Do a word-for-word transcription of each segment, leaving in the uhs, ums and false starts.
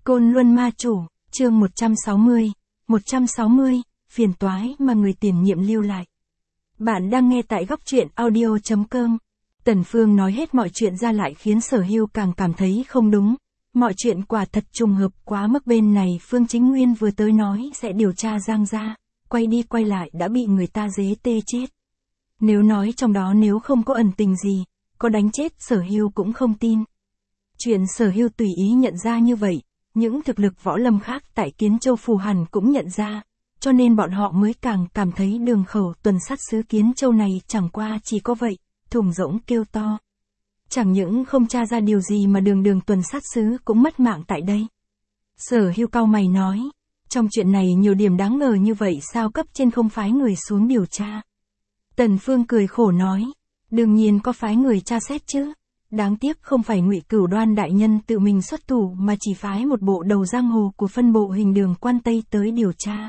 Côn Luân Ma Chủ, chương một trăm sáu mươi, một trăm sáu mươi, phiền toái mà người tiền nhiệm lưu lại. Bạn đang nghe tại góc truyện audio chấm com. Tần Phương nói hết mọi chuyện ra lại khiến Sở Hưu càng cảm thấy không đúng. Mọi chuyện quả thật trùng hợp quá mức, bên này Phương Chính Nguyên vừa tới nói sẽ điều tra Giang gia, quay đi quay lại đã bị người ta dế tê chết. Nếu nói trong đó nếu không có ẩn tình gì, có đánh chết Sở Hưu cũng không tin. Chuyện Sở Hưu tùy ý nhận ra như vậy, những thực lực võ lâm khác tại Kiến Châu Phủ hẳn cũng nhận ra, cho nên bọn họ mới càng cảm thấy đường khẩu tuần sát sứ Kiến Châu này chẳng qua chỉ có vậy, thùng rỗng kêu to. Chẳng những không tra ra điều gì mà đường đường tuần sát sứ cũng mất mạng tại đây. Sở Hưu cau mày nói, trong chuyện này nhiều điểm đáng ngờ như vậy sao cấp trên không phái người xuống điều tra. Tần Phương cười khổ nói, đương nhiên có phái người tra xét chứ. Đáng tiếc không phải Ngụy Cửu Đoan đại nhân tự mình xuất thủ mà chỉ phái một bộ đầu giang hồ của phân bộ Hình Đường Quan Tây tới điều tra.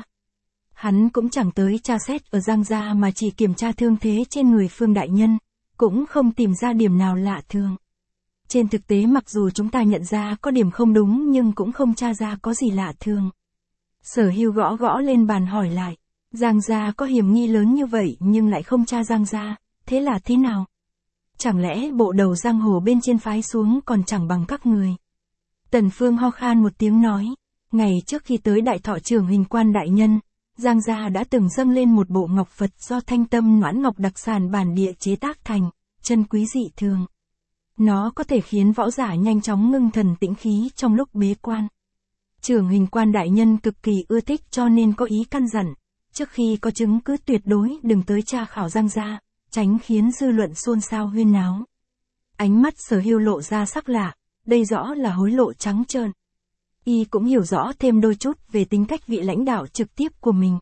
Hắn cũng chẳng tới tra xét ở Giang gia mà chỉ kiểm tra thương thế trên người Phương đại nhân, cũng không tìm ra điểm nào lạ thường. Trên thực tế mặc dù chúng ta nhận ra có điểm không đúng nhưng cũng không tra ra có gì lạ thường. Sở Hưu gõ gõ lên bàn hỏi lại, Giang gia có hiểm nghi lớn như vậy nhưng lại không tra Giang gia, thế là thế nào? Chẳng lẽ bộ đầu giang hồ bên trên phái xuống còn chẳng bằng các người? Tần Phương ho khan một tiếng nói, ngày trước khi tới Đại Thọ Trưởng Hình Quan đại nhân, Giang gia đã từng dâng lên một bộ ngọc Phật do Thanh Tâm Noãn Ngọc đặc sản bản địa chế tác thành, chân quý dị thường. Nó có thể khiến võ giả nhanh chóng ngưng thần tĩnh khí trong lúc bế quan. Trưởng Hình Quan đại nhân cực kỳ ưa thích cho nên có ý căn dặn, trước khi có chứng cứ tuyệt đối đừng tới tra khảo Giang gia, tránh khiến dư luận xôn xao huyên náo. Ánh mắt Sở Hưu lộ ra sắc lạ, đây rõ là hối lộ trắng trợn. Y cũng hiểu rõ thêm đôi chút về tính cách vị lãnh đạo trực tiếp của mình.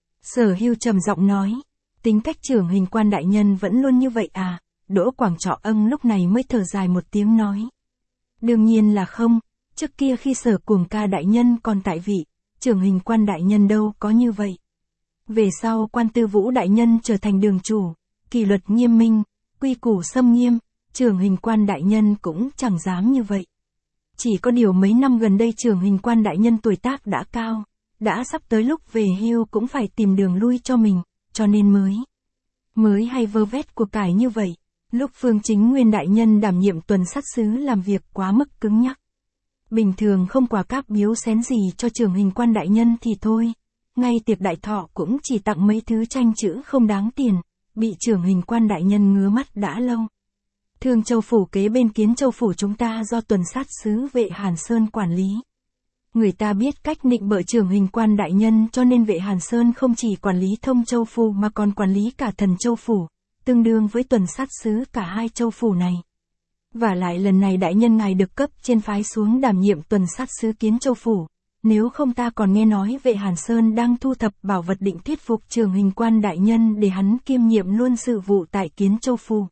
Sở Hưu trầm giọng nói, tính cách Trưởng Hình Quan đại nhân vẫn luôn như vậy à? Đỗ Quảng Trọ Ân lúc này mới thở dài một tiếng nói, đương nhiên là không, trước kia khi Sở Cuồng Ca đại nhân còn tại vị, Trưởng Hình Quan đại nhân đâu có như vậy. Về sau Quan Tư Vũ đại nhân trở thành đường chủ, kỷ luật nghiêm minh, quy củ xâm nghiêm, Trưởng Hình Quan đại nhân cũng chẳng dám như vậy. Chỉ có điều mấy năm gần đây Trưởng Hình Quan đại nhân tuổi tác đã cao, đã sắp tới lúc về hưu cũng phải tìm đường lui cho mình, cho nên mới mới hay vơ vét của cải như vậy. Lúc Phương Chính Nguyên đại nhân đảm nhiệm tuần sát sứ làm việc quá mức cứng nhắc. Bình thường không quà cáp biếu xén gì cho Trưởng Hình Quan đại nhân thì thôi, ngay tiệc đại thọ cũng chỉ tặng mấy thứ tranh chữ không đáng tiền. Bị Trưởng Hình Quan đại nhân ngứa mắt đã lâu. Thương Châu Phủ kế bên Kiến Châu Phủ chúng ta do tuần sát sứ Vệ Hàn Sơn quản lý. Người ta biết cách nịnh bợ Trưởng Hình Quan đại nhân cho nên Vệ Hàn Sơn không chỉ quản lý Thông Châu Phủ mà còn quản lý cả Thần Châu Phủ, tương đương với tuần sát sứ cả hai châu phủ này. Và lại lần này đại nhân ngài được cấp trên phái xuống đảm nhiệm tuần sát sứ Kiến Châu Phủ. Nếu không ta còn nghe nói Vệ Hàn Sơn đang thu thập bảo vật định thuyết phục Trưởng Hình Quan đại nhân để hắn kiêm nhiệm luôn sự vụ tại Kiến Châu Phủ.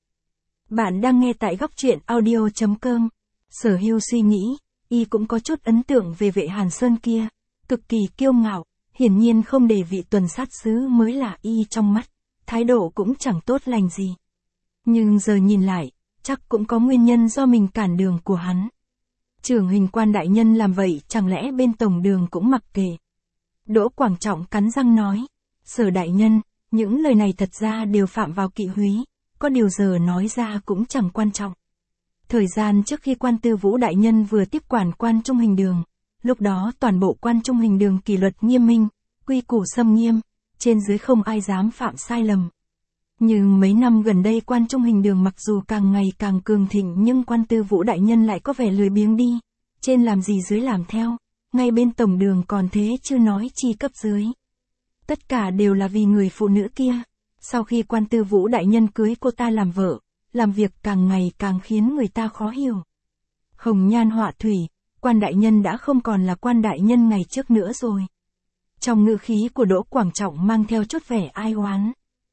Bạn đang nghe tại góc truyện audio chấm com. Sở Hưu suy nghĩ, y cũng có chút ấn tượng về Vệ Hàn Sơn kia, cực kỳ kiêu ngạo, hiển nhiên không để vị tuần sát sứ mới là y trong mắt, thái độ cũng chẳng tốt lành gì. Nhưng giờ nhìn lại, chắc cũng có nguyên nhân do mình cản đường của hắn. Trưởng Hình Quan đại nhân làm vậy chẳng lẽ bên tổng đường cũng mặc kệ. Đỗ Quảng Trọng cắn răng nói, Sở đại nhân, những lời này thật ra đều phạm vào kỵ húy, có điều giờ nói ra cũng chẳng quan trọng. Thời gian trước khi Quan Tư Vũ đại nhân vừa tiếp quản Quan Trung Hình Đường, lúc đó toàn bộ Quan Trung Hình Đường kỷ luật nghiêm minh, quy củ xâm nghiêm, trên dưới không ai dám phạm sai lầm. Nhưng mấy năm gần đây Quan Trung Hình Đường mặc dù càng ngày càng cường thịnh nhưng Quan Tư Vũ đại nhân lại có vẻ lười biếng đi, trên làm gì dưới làm theo, ngay bên tổng đường còn thế chưa nói chi cấp dưới. Tất cả đều là vì người phụ nữ kia. Sau khi Quan Tư Vũ đại nhân cưới cô ta làm vợ, làm việc càng ngày càng khiến người ta khó hiểu. Hồng nhan họa thủy, Quan đại nhân đã không còn là Quan đại nhân ngày trước nữa rồi. Trong ngữ khí của Đỗ Quảng Trọng mang theo chút vẻ ai oán.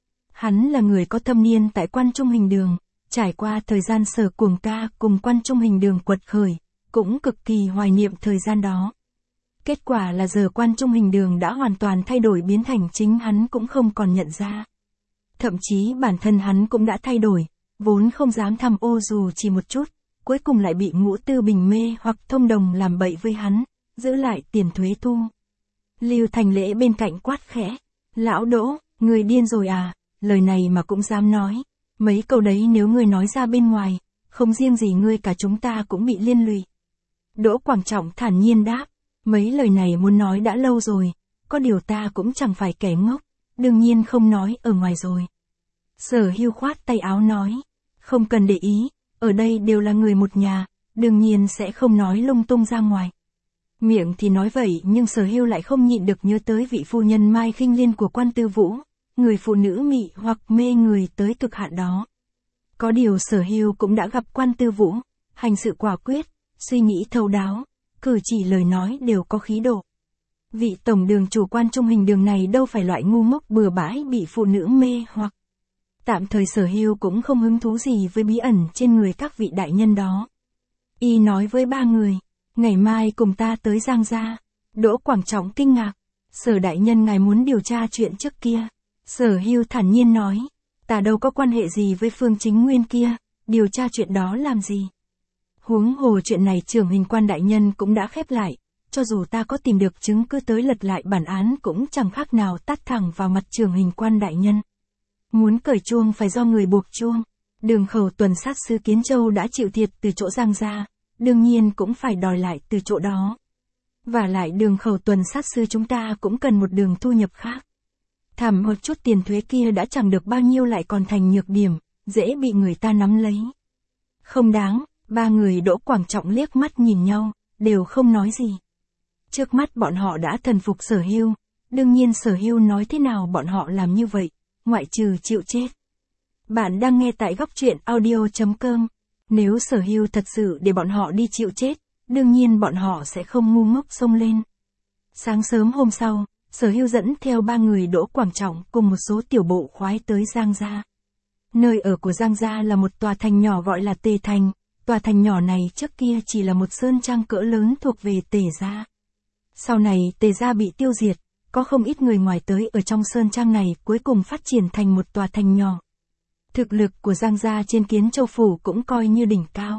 Hắn là người có thâm niên tại Quan Trung Hình Đường, trải qua thời gian Sở Cuồng Ca cùng Quan Trung Hình Đường quật khởi, cũng cực kỳ hoài niệm thời gian đó. Kết quả là giờ Quan Trung Hình Đường đã hoàn toàn thay đổi biến thành chính hắn cũng không còn nhận ra. Thậm chí bản thân hắn cũng đã thay đổi, vốn không dám tham ô dù chỉ một chút, cuối cùng lại bị Ngũ Tư Bình mê hoặc thông đồng làm bậy với hắn, giữ lại tiền thuế thu. Lưu Thành Lễ bên cạnh quát khẽ, lão Đỗ, người điên rồi à, lời này mà cũng dám nói, mấy câu đấy nếu ngươi nói ra bên ngoài, không riêng gì ngươi cả chúng ta cũng bị liên lụy. Đỗ Quảng Trọng thản nhiên đáp, mấy lời này muốn nói đã lâu rồi, có điều ta cũng chẳng phải kẻ ngốc, đương nhiên không nói ở ngoài rồi. Sở Hưu khoát tay áo nói, không cần để ý, ở đây đều là người một nhà, đương nhiên sẽ không nói lung tung ra ngoài. Miệng thì nói vậy nhưng Sở Hưu lại không nhịn được nhớ tới vị phu nhân Mai Khinh Liên của Quan Tư Vũ, người phụ nữ mị hoặc mê người tới cực hạn đó. Có điều Sở Hưu cũng đã gặp Quan Tư Vũ, hành sự quả quyết, suy nghĩ thấu đáo, cử chỉ lời nói đều có khí độ. Vị tổng đường chủ Quan Trung Hình Đường này đâu phải loại ngu ngốc bừa bãi bị phụ nữ mê hoặc. Tạm thời Sở Hưu cũng không hứng thú gì với bí ẩn trên người các vị đại nhân đó. Y nói với ba người, ngày mai cùng ta tới Giang gia. Đỗ Quảng Trọng kinh ngạc, Sở đại nhân ngài muốn điều tra chuyện trước kia. Sở Hưu thản nhiên nói, ta đâu có quan hệ gì với Phương Chính Nguyên kia, điều tra chuyện đó làm gì. Huống hồ chuyện này Trưởng Hình Quan đại nhân cũng đã khép lại, cho dù ta có tìm được chứng cứ tới lật lại bản án cũng chẳng khác nào tát thẳng vào mặt Trưởng Hình Quan đại nhân. Muốn cởi chuông phải do người buộc chuông. Đường Khẩu tuần sát sứ Kiến Châu đã chịu thiệt từ chỗ Giang gia, đương nhiên cũng phải đòi lại từ chỗ đó. Và lại Đường Khẩu tuần sát sứ chúng ta cũng cần một đường thu nhập khác. Thảm một chút tiền thuế kia đã chẳng được bao nhiêu lại còn thành nhược điểm, dễ bị người ta nắm lấy. Không đáng, ba người Đỗ Quảng Trọng liếc mắt nhìn nhau, đều không nói gì. Trước mắt bọn họ đã thần phục Sở Hưu, đương nhiên Sở Hưu nói thế nào bọn họ làm như vậy, ngoại trừ chịu chết. Bạn đang nghe tại góc truyện audio chấm com. Nếu Sở Hưu thật sự để bọn họ đi chịu chết, đương nhiên bọn họ sẽ không ngu ngốc xông lên. Sáng sớm hôm sau, Sở Hưu dẫn theo ba người Đỗ Quảng Trọng cùng một số tiểu bộ khoái tới Giang gia. Nơi ở của Giang gia là một tòa thành nhỏ gọi là Tề Thành, tòa thành nhỏ này trước kia chỉ là một sơn trang cỡ lớn thuộc về Tề gia. Sau này Tề gia bị tiêu diệt, có không ít người ngoài tới ở trong sơn trang này cuối cùng phát triển thành một tòa thành nhỏ. Thực lực của Giang gia trên Kiến Châu phủ cũng coi như đỉnh cao.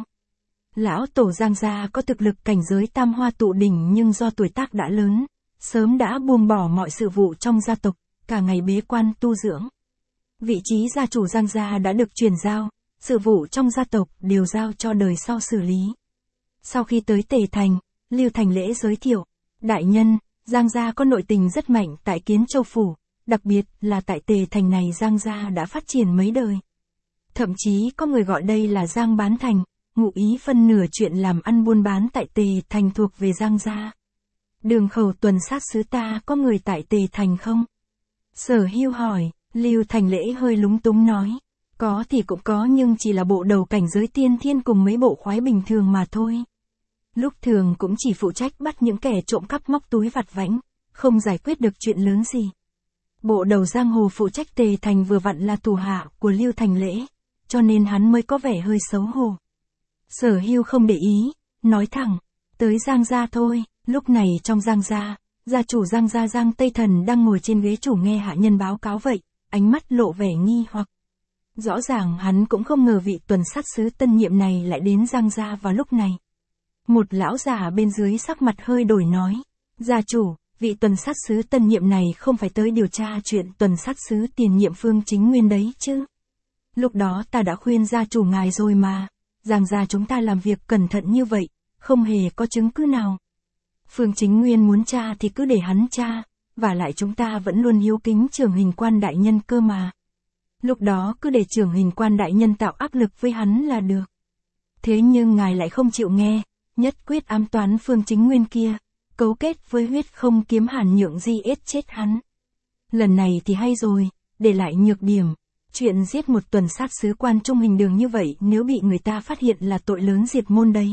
Lão tổ Giang gia có thực lực cảnh giới tam hoa tụ đỉnh nhưng do tuổi tác đã lớn, sớm đã buông bỏ mọi sự vụ trong gia tộc, cả ngày bế quan tu dưỡng. Vị trí gia chủ Giang gia đã được truyền giao, sự vụ trong gia tộc đều giao cho đời sau xử lý. Sau khi tới Tề Thành, Lưu Thành Lễ giới thiệu, đại nhân, Giang gia có nội tình rất mạnh tại Kiến Châu phủ, đặc biệt là tại Tề Thành này Giang gia đã phát triển mấy đời. Thậm chí có người gọi đây là Giang Bán Thành, ngụ ý phân nửa chuyện làm ăn buôn bán tại Tề Thành thuộc về Giang gia. Đường Khẩu tuần sát sứ ta có người tại Tề Thành không? Sở Hưu hỏi, Lưu Thành Lễ hơi lúng túng nói, có thì cũng có nhưng chỉ là bộ đầu cảnh giới tiên thiên cùng mấy bộ khoái bình thường mà thôi. Lúc thường cũng chỉ phụ trách bắt những kẻ trộm cắp móc túi vặt vãnh, không giải quyết được chuyện lớn gì. Bộ đầu giang hồ phụ trách Tề Thành vừa vặn là thủ hạ của Lưu Thành Lễ, cho nên hắn mới có vẻ hơi xấu hổ. Sở Hưu không để ý, nói thẳng, tới Giang gia thôi. Lúc này trong Giang gia, gia chủ Giang gia Giang Tây Thần đang ngồi trên ghế chủ nghe hạ nhân báo cáo vậy, ánh mắt lộ vẻ nghi hoặc. Rõ ràng hắn cũng không ngờ vị tuần sát sứ tân nhiệm này lại đến Giang gia vào lúc này. Một lão già bên dưới sắc mặt hơi đổi nói, gia chủ, vị tuần sát sứ tân nhiệm này không phải tới điều tra chuyện tuần sát sứ tiền nhiệm Phương Chính Nguyên đấy chứ. Lúc đó ta đã khuyên gia chủ ngài rồi mà, Giang gia chúng ta làm việc cẩn thận như vậy, không hề có chứng cứ nào. Phương Chính Nguyên muốn tra thì cứ để hắn tra, và lại chúng ta vẫn luôn hiếu kính Trưởng Hình Quan đại nhân cơ mà. Lúc đó cứ để Trưởng Hình Quan đại nhân tạo áp lực với hắn là được. Thế nhưng ngài lại không chịu nghe, nhất quyết ám toán Phương Chính Nguyên kia, cấu kết với huyết không kiếm Hàn Nhượng Di ết chết hắn. Lần này thì hay rồi, để lại nhược điểm. Chuyện giết một tuần sát sứ Quan Trung Hình Đường như vậy nếu bị người ta phát hiện là tội lớn diệt môn đấy.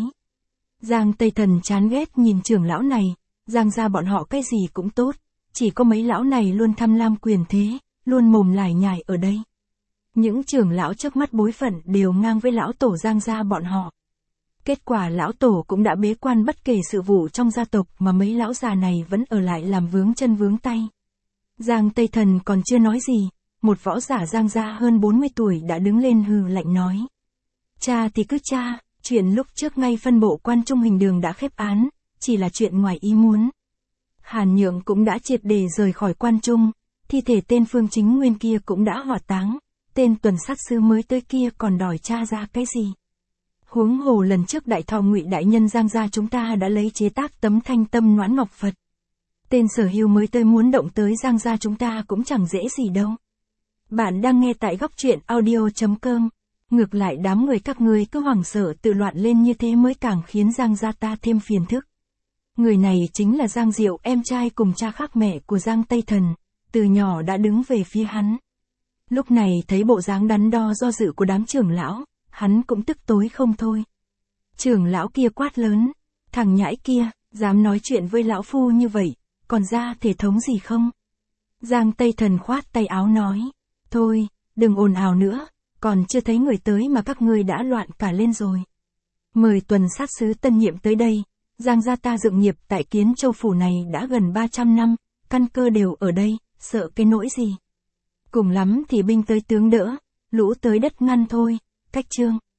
Giang Tây Thần chán ghét nhìn trưởng lão này, Giang gia bọn họ cái gì cũng tốt, chỉ có mấy lão này luôn tham lam quyền thế, luôn mồm lải nhải ở đây. Những trưởng lão trước mắt bối phận đều ngang với lão tổ Giang gia bọn họ. Kết quả lão tổ cũng đã bế quan bất kể sự vụ trong gia tộc mà mấy lão già này vẫn ở lại làm vướng chân vướng tay. Giang Tây Thần còn chưa nói gì, một võ giả Giang gia hơn bốn mươi tuổi đã đứng lên hừ lạnh nói. Cha thì cứ cha, chuyện lúc trước ngay phân bộ Quan Trung Hình Đường đã khép án, chỉ là chuyện ngoài ý muốn. Hàn Nhượng cũng đã triệt để rời khỏi quan trung, thi thể tên Phương Chính Nguyên kia cũng đã hỏa táng, tên tuần sát sứ mới tới kia còn đòi tra ra cái gì. Huống hồ lần trước đại thọ Ngụy đại nhân Giang gia chúng ta đã lấy chế tác tấm thanh tâm noãn ngọc Phật. Tên Sở Hưu mới tới muốn động tới Giang gia chúng ta cũng chẳng dễ gì đâu. Bạn đang nghe tại góc truyện audio chấm com. Ngược lại đám người các ngươi cứ hoảng sợ tự loạn lên như thế mới càng khiến Giang gia ta thêm phiền phức. Người này chính là Giang Diệu, em trai cùng cha khác mẹ của Giang Tây Thần, từ nhỏ đã đứng về phía hắn. Lúc này thấy bộ dáng đắn đo do dự của đám trưởng lão, hắn cũng tức tối không thôi. Trưởng lão kia quát lớn, thằng nhãi kia, dám nói chuyện với lão phu như vậy, còn ra thể thống gì không? Giang Tây Thần khoát tay áo nói, thôi, đừng ồn ào nữa, còn chưa thấy người tới mà các ngươi đã loạn cả lên rồi. Mời tuần sát sứ tân nhiệm tới đây, Giang gia ta dựng nghiệp tại Kiến Châu phủ này đã gần ba trăm năm, căn cơ đều ở đây, sợ cái nỗi gì. Cùng lắm thì binh tới tướng đỡ, lũ tới đất ngăn thôi, cách chương.